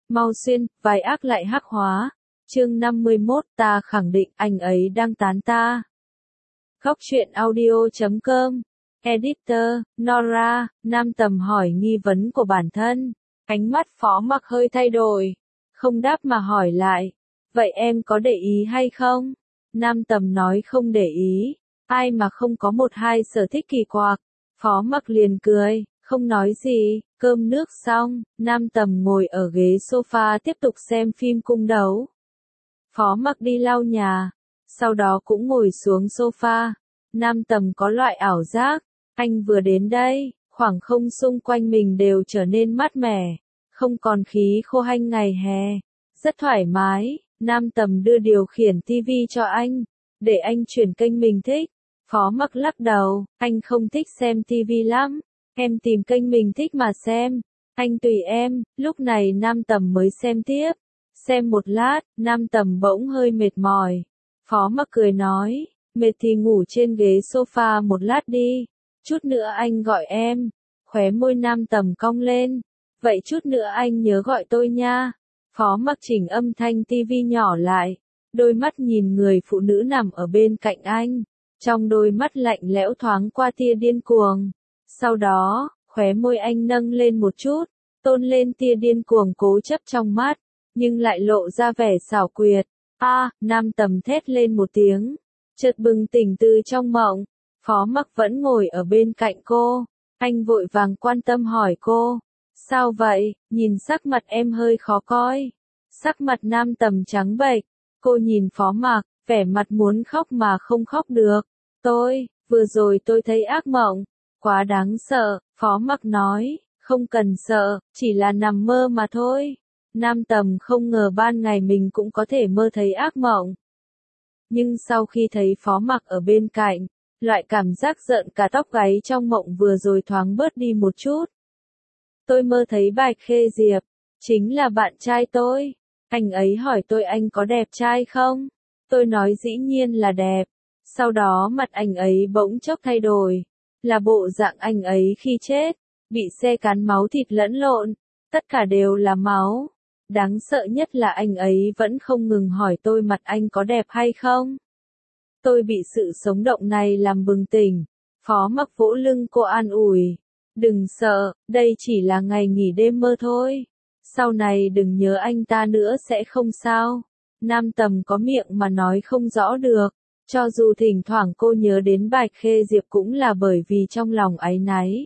Mau xuyên, vai ác lại hắc hóa. Chương 51, ta khẳng định anh ấy đang tán ta. Góc truyện audio.com. Editor, Nora. Nam Tầm hỏi nghi vấn của bản thân. Ánh mắt Phó Mặc hơi thay đổi. Không đáp mà hỏi lại. Vậy em có để ý hay không? Nam Tầm nói không để ý. Ai mà không có một hai sở thích kỳ quặc. Phó Mặc liền cười, không nói gì. Cơm nước xong, Nam Tầm ngồi ở ghế sofa tiếp tục xem phim cung đấu. Phó Mặc đi lau nhà, sau đó cũng ngồi xuống sofa. Nam Tầm có loại ảo giác, anh vừa đến đây, khoảng không xung quanh mình đều trở nên mát mẻ, không còn khí khô hanh ngày hè, rất thoải mái. Nam Tầm đưa điều khiển TV cho anh, để anh chuyển kênh mình thích. Phó Mặc lắc đầu, anh không thích xem TV lắm, em tìm kênh mình thích mà xem, anh tùy em. Lúc này Nam Tầm mới xem tiếp. Xem một lát, Nam Tầm bỗng hơi mệt mỏi. Phó Mặc cười nói, mệt thì ngủ trên ghế sofa một lát đi, chút nữa anh gọi em. Khóe môi Nam Tầm cong lên, vậy chút nữa anh nhớ gọi tôi nha. Phó Mặc chỉnh âm thanh tivi nhỏ lại, đôi mắt nhìn người phụ nữ nằm ở bên cạnh anh, trong đôi mắt lạnh lẽo thoáng qua tia điên cuồng. Sau đó, khóe môi anh nâng lên một chút, tôn lên tia điên cuồng cố chấp trong mắt, nhưng lại lộ ra vẻ xảo quyệt. Nam Tầm thét lên một tiếng, chợt bừng tỉnh từ trong mộng. Phó Mặc vẫn ngồi ở bên cạnh cô, anh vội vàng quan tâm hỏi cô, sao vậy, nhìn sắc mặt em hơi khó coi. Sắc mặt Nam Tầm trắng bệch, cô nhìn Phó Mặc, vẻ mặt muốn khóc mà không khóc được. Vừa rồi tôi thấy ác mộng, quá đáng sợ. Phó Mặc nói, không cần sợ, chỉ là nằm mơ mà thôi. Nam Tầm không ngờ ban ngày mình cũng có thể mơ thấy ác mộng. Nhưng sau khi thấy Phó Mặc ở bên cạnh, loại cảm giác giận cả tóc gáy trong mộng vừa rồi thoáng bớt đi một chút. Tôi mơ thấy Bạch Khê Diệp, chính là bạn trai tôi. Anh ấy hỏi tôi anh có đẹp trai không? Tôi nói dĩ nhiên là đẹp. Sau đó mặt anh ấy bỗng chốc thay đổi, là bộ dạng anh ấy khi chết, bị xe cán máu thịt lẫn lộn, tất cả đều là máu. Đáng sợ nhất là anh ấy vẫn không ngừng hỏi tôi mặt anh có đẹp hay không. Tôi bị sự sống động này làm bừng tỉnh. Phó Mặc vỗ lưng cô an ủi, đừng sợ, đây chỉ là ngày nghỉ đêm mơ thôi. Sau này đừng nhớ anh ta nữa sẽ không sao. Nam Tầm có miệng mà nói không rõ được. Cho dù thỉnh thoảng cô nhớ đến Bạch Khê Diệp cũng là bởi vì trong lòng áy náy.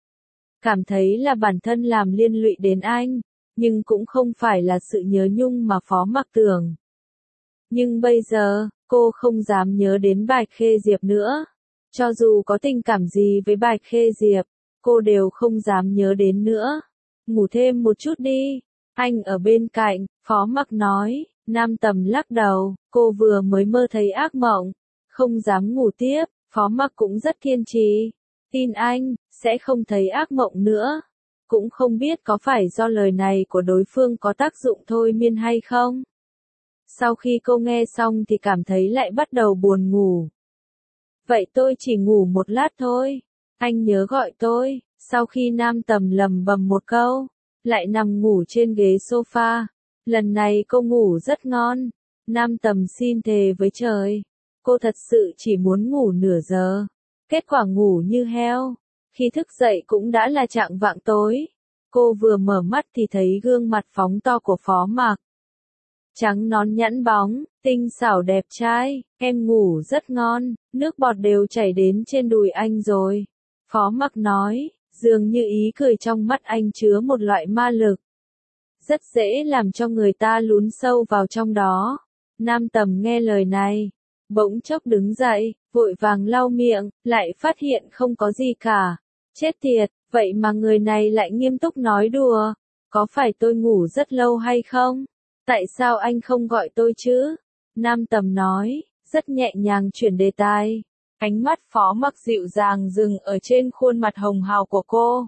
Cảm thấy là bản thân làm liên lụy đến anh, nhưng cũng không phải là sự nhớ nhung mà Phó Mặc tưởng. Nhưng bây giờ, cô không dám nhớ đến Bạch Khê Diệp nữa. Cho dù có tình cảm gì với Bạch Khê Diệp, cô đều không dám nhớ đến nữa. Ngủ thêm một chút đi. Anh ở bên cạnh, Phó Mặc nói. Nam Tầm lắc đầu, cô vừa mới mơ thấy ác mộng, không dám ngủ tiếp. Phó Mặc cũng rất kiên trì, tin anh, sẽ không thấy ác mộng nữa. Cũng không biết có phải do lời này của đối phương có tác dụng thôi miên hay không. Sau khi cô nghe xong thì cảm thấy lại bắt đầu buồn ngủ. Vậy tôi chỉ ngủ một lát thôi, anh nhớ gọi tôi. Sau khi Nam Tầm lầm bầm một câu, lại nằm ngủ trên ghế sofa. Lần này cô ngủ rất ngon. Nam Tầm xin thề với trời, cô thật sự chỉ muốn ngủ nửa giờ. Kết quả ngủ như heo. Khi thức dậy cũng đã là chạng vạng tối. Cô vừa mở mắt thì thấy gương mặt phóng to của Phó Mặc. Trắng nón nhẵn bóng, tinh xảo đẹp trai, em ngủ rất ngon, nước bọt đều chảy đến trên đùi anh rồi. Phó Mặc nói, dường như ý cười trong mắt anh chứa một loại ma lực. Rất dễ làm cho người ta lún sâu vào trong đó. Nam Tầm nghe lời này, bỗng chốc đứng dậy, vội vàng lau miệng, lại phát hiện không có gì cả. Chết tiệt, vậy mà người này lại nghiêm túc nói đùa. Có phải tôi ngủ rất lâu hay không? Tại sao anh không gọi tôi chứ? Nam Tầm nói, rất nhẹ nhàng chuyển đề tài. Ánh mắt Phó Mặc dịu dàng dừng ở trên khuôn mặt hồng hào của cô.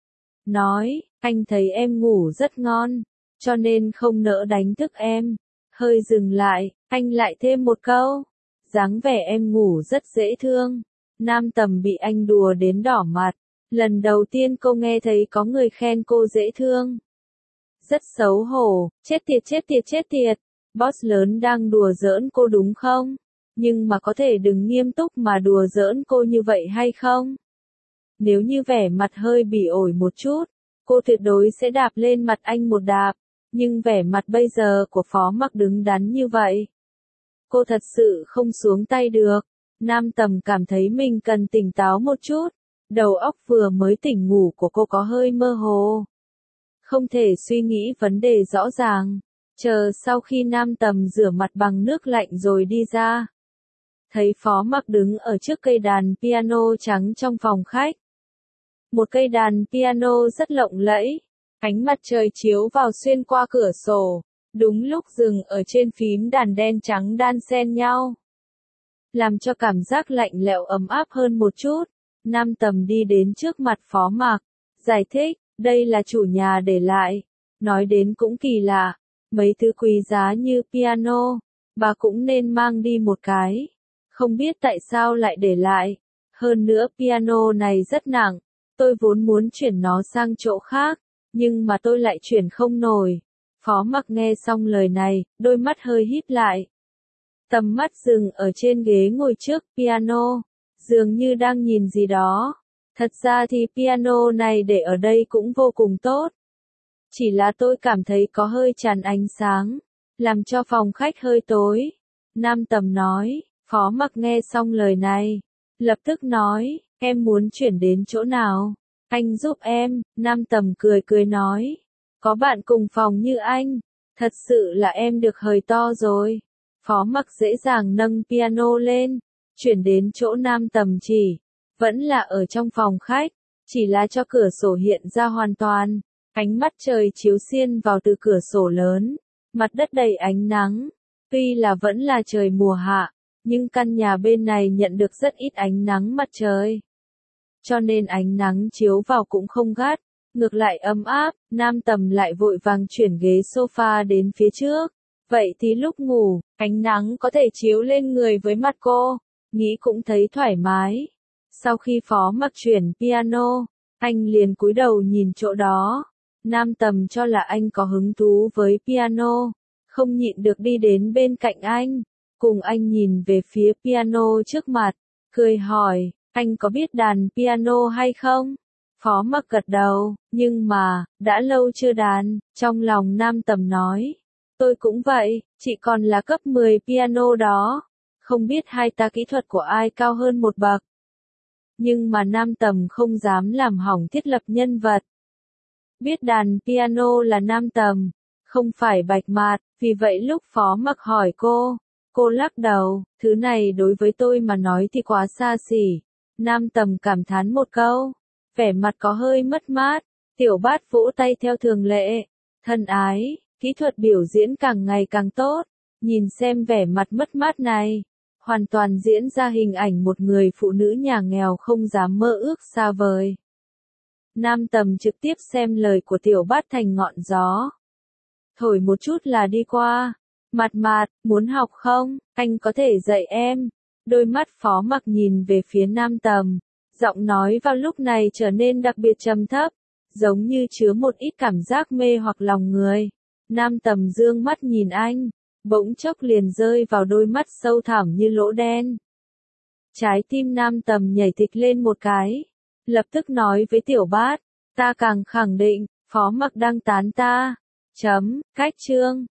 Nói, anh thấy em ngủ rất ngon, cho nên không nỡ đánh thức em. Hơi dừng lại, anh lại thêm một câu. Dáng vẻ em ngủ rất dễ thương. Nam Tầm bị anh đùa đến đỏ mặt. Lần đầu tiên cô nghe thấy có người khen cô dễ thương. Rất xấu hổ, chết tiệt chết tiệt chết tiệt. Boss lớn đang đùa giỡn cô đúng không? Nhưng mà có thể đừng nghiêm túc mà đùa giỡn cô như vậy hay không? Nếu như vẻ mặt hơi bỉ ổi một chút, cô tuyệt đối sẽ đạp lên mặt anh một đạp. Nhưng vẻ mặt bây giờ của Phó Mặc đứng đắn như vậy. Cô thật sự không xuống tay được. Nam Tầm cảm thấy mình cần tỉnh táo một chút. Đầu óc vừa mới tỉnh ngủ của cô có hơi mơ hồ. Không thể suy nghĩ vấn đề rõ ràng. Chờ sau khi Nam Tầm rửa mặt bằng nước lạnh rồi đi ra. Thấy Phó Mặc đứng ở trước cây đàn piano trắng trong phòng khách. Một cây đàn piano rất lộng lẫy. Ánh mặt trời chiếu vào xuyên qua cửa sổ. Đúng lúc dừng ở trên phím đàn đen trắng đan xen nhau. Làm cho cảm giác lạnh lẽo ấm áp hơn một chút. Nam Tầm đi đến trước mặt Phó Mặc. Giải thích, đây là chủ nhà để lại. Nói đến cũng kỳ lạ. Mấy thứ quý giá như piano, bà cũng nên mang đi một cái. Không biết tại sao lại để lại. Hơn nữa piano này rất nặng. Tôi vốn muốn chuyển nó sang chỗ khác. Nhưng mà tôi lại chuyển không nổi. Phó Mặc nghe xong lời này, đôi mắt hơi híp lại. Tầm mắt dừng ở trên ghế ngồi trước piano. Dường như đang nhìn gì đó. Thật ra thì piano này để ở đây cũng vô cùng tốt. Chỉ là tôi cảm thấy có hơi tràn ánh sáng. Làm cho phòng khách hơi tối. Nam Tầm nói. Phó Mặc nghe xong lời này. Lập tức nói. Em muốn chuyển đến chỗ nào? Anh giúp em. Nam Tầm cười cười nói. Có bạn cùng phòng như anh. Thật sự là em được hời to rồi. Phó Mặc dễ dàng nâng piano lên. Chuyển đến chỗ Nam Tầm chỉ. Vẫn là ở trong phòng khách. Chỉ là cho cửa sổ hiện ra hoàn toàn. Ánh mắt trời chiếu xiên vào từ cửa sổ lớn. Mặt đất đầy ánh nắng. Tuy là vẫn là trời mùa hạ. Nhưng căn nhà bên này nhận được rất ít ánh nắng mặt trời. Cho nên ánh nắng chiếu vào cũng không gắt. Ngược lại ấm áp. Nam Tầm lại vội vàng chuyển ghế sofa đến phía trước. Vậy thì lúc ngủ, ánh nắng có thể chiếu lên người với mặt cô. Nghĩ cũng thấy thoải mái. Sau khi Phó Mặc chuyển piano, anh liền cúi đầu nhìn chỗ đó. Nam Tầm cho là anh có hứng thú với piano. Không nhịn được đi đến bên cạnh anh. Cùng anh nhìn về phía piano trước mặt. Cười hỏi, anh có biết đàn piano hay không? Phó Mặc gật đầu, nhưng mà, đã lâu chưa đàn. Trong lòng Nam Tầm nói. Tôi cũng vậy, chị còn là cấp 10 piano đó. Không biết hai ta kỹ thuật của ai cao hơn một bậc. Nhưng mà Nam Tầm không dám làm hỏng thiết lập nhân vật. Biết đàn piano là Nam Tầm, không phải Bạch Mạt, vì vậy lúc Phó Mặc hỏi cô lắc đầu, thứ này đối với tôi mà nói thì quá xa xỉ. Nam Tầm cảm thán một câu, vẻ mặt có hơi mất mát, Tiểu Bát vỗ tay theo thường lệ, thân ái, kỹ thuật biểu diễn càng ngày càng tốt, nhìn xem vẻ mặt mất mát này. Hoàn toàn diễn ra hình ảnh một người phụ nữ nhà nghèo không dám mơ ước xa vời. Nam Tầm trực tiếp xem lời của Tiểu Bát thành ngọn gió. Thổi một chút là đi qua. Mạt Mạt, muốn học không? Anh có thể dạy em. Đôi mắt Phó Mặc nhìn về phía Nam Tầm. Giọng nói vào lúc này trở nên đặc biệt trầm thấp. Giống như chứa một ít cảm giác mê hoặc lòng người. Nam Tầm dương mắt nhìn anh. Bỗng chốc liền rơi vào đôi mắt sâu thẳm như lỗ đen. Trái tim Nam Tầm nhảy thịch lên một cái. Lập tức nói với Tiểu Bát, ta càng khẳng định, Phó Mặc đang tán ta. Cách chương.